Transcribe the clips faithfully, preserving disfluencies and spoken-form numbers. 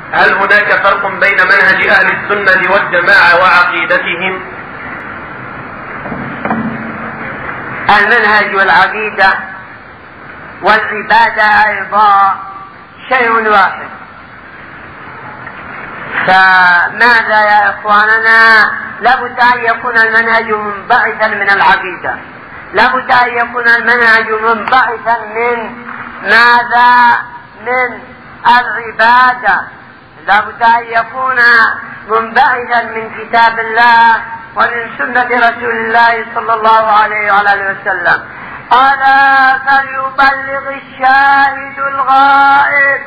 هل هناك فرق بين منهج أهل السنة والجماعة وعقيدتهم؟ المنهج والعقيدة والعبادة أيضا شيء واحد. فماذا يا إخواننا؟ لابد أن يكون المنهج منبعثا من العقيدة، لابد أن يكون المنهج منبعثا من ماذا؟ من العبادة. لابد أن يكون منبعثا من كتاب الله ومن سنة رسول الله صلى الله عليه وعلى وسلم. ألا فليبلغ الشاهد الغائب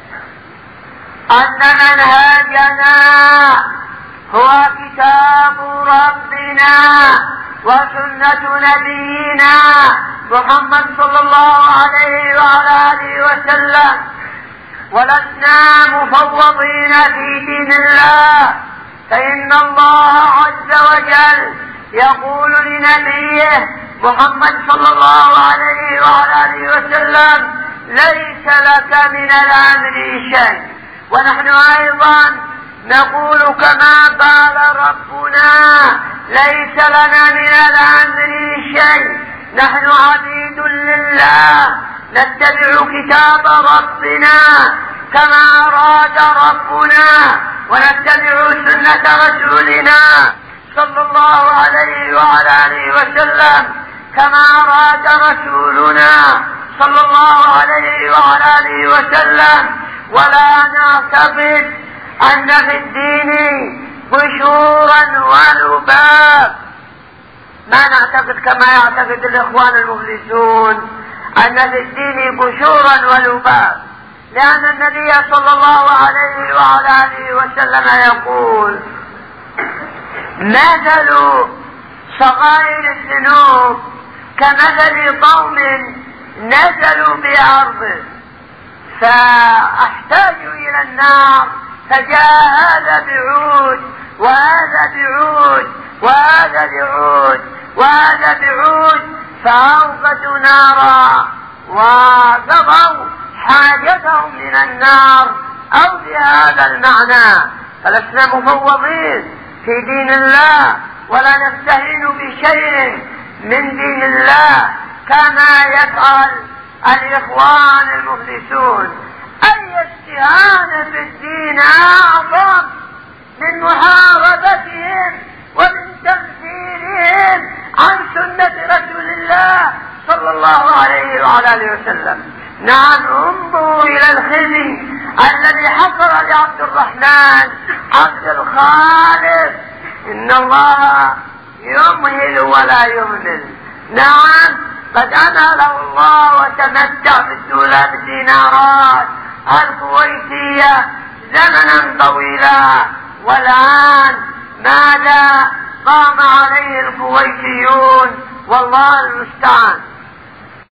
أن منهجنا هو كتاب ربنا وسنة نبينا محمد صلى الله عليه وعلى آله وسلم، ولسنا مفوضين في دين الله، فإن الله عز وجل يقول لنبيه محمد صلى الله عليه وعلى آله وسلم: ليس لك من الأمر شيء. ونحن أيضا نقول كما قال ربنا: ليس لنا من الأمر شيء، نحن عبيد لله نتبع كتاب ربنا كما أراد ربنا، ونتبع سنة رسولنا صلى الله عليه وعلى آله وسلم كما أراد رسولنا صلى الله عليه وعلى آله وسلم. ولا نعتقد أن في الدين قشورا ولباب، ما نعتقد كما يعتقد الإخوان المفلسون أن في الدين قشورا ولباب، لأن النبي صلى الله عليه وعلى آله وسلم يقول: مثل صغائر الذنوب كمثل قوم نزلوا بأرض فاحتاجوا إلى النار، فجاء هذا بعود وهذا بعود وهذا بعود وهذا بعود فأوقدوا نارا وقضوا حاجتهم من النار، أو بهذا المعنى. فلسنا مفوضين في دين الله ولا نستهين بشيء من دين الله كما يفعل الإخوان المفلسون. أي استهانة في الدين أعظم من محاربتهم ومن تمثيلهم عن سنة رسول الله صلى الله عليه وعلى آله وسلم. نعم، انظروا إلى الخزي الذي حصل لعبد الرحمن عبد الخالق: إن الله يمهل ولا يهمل. نعم، قد أنهله الله وتمتع بالدولار الدينارات الكويتية زمنا طويلا، والآن ماذا قام عليه الكويتيون؟ والله المستعان.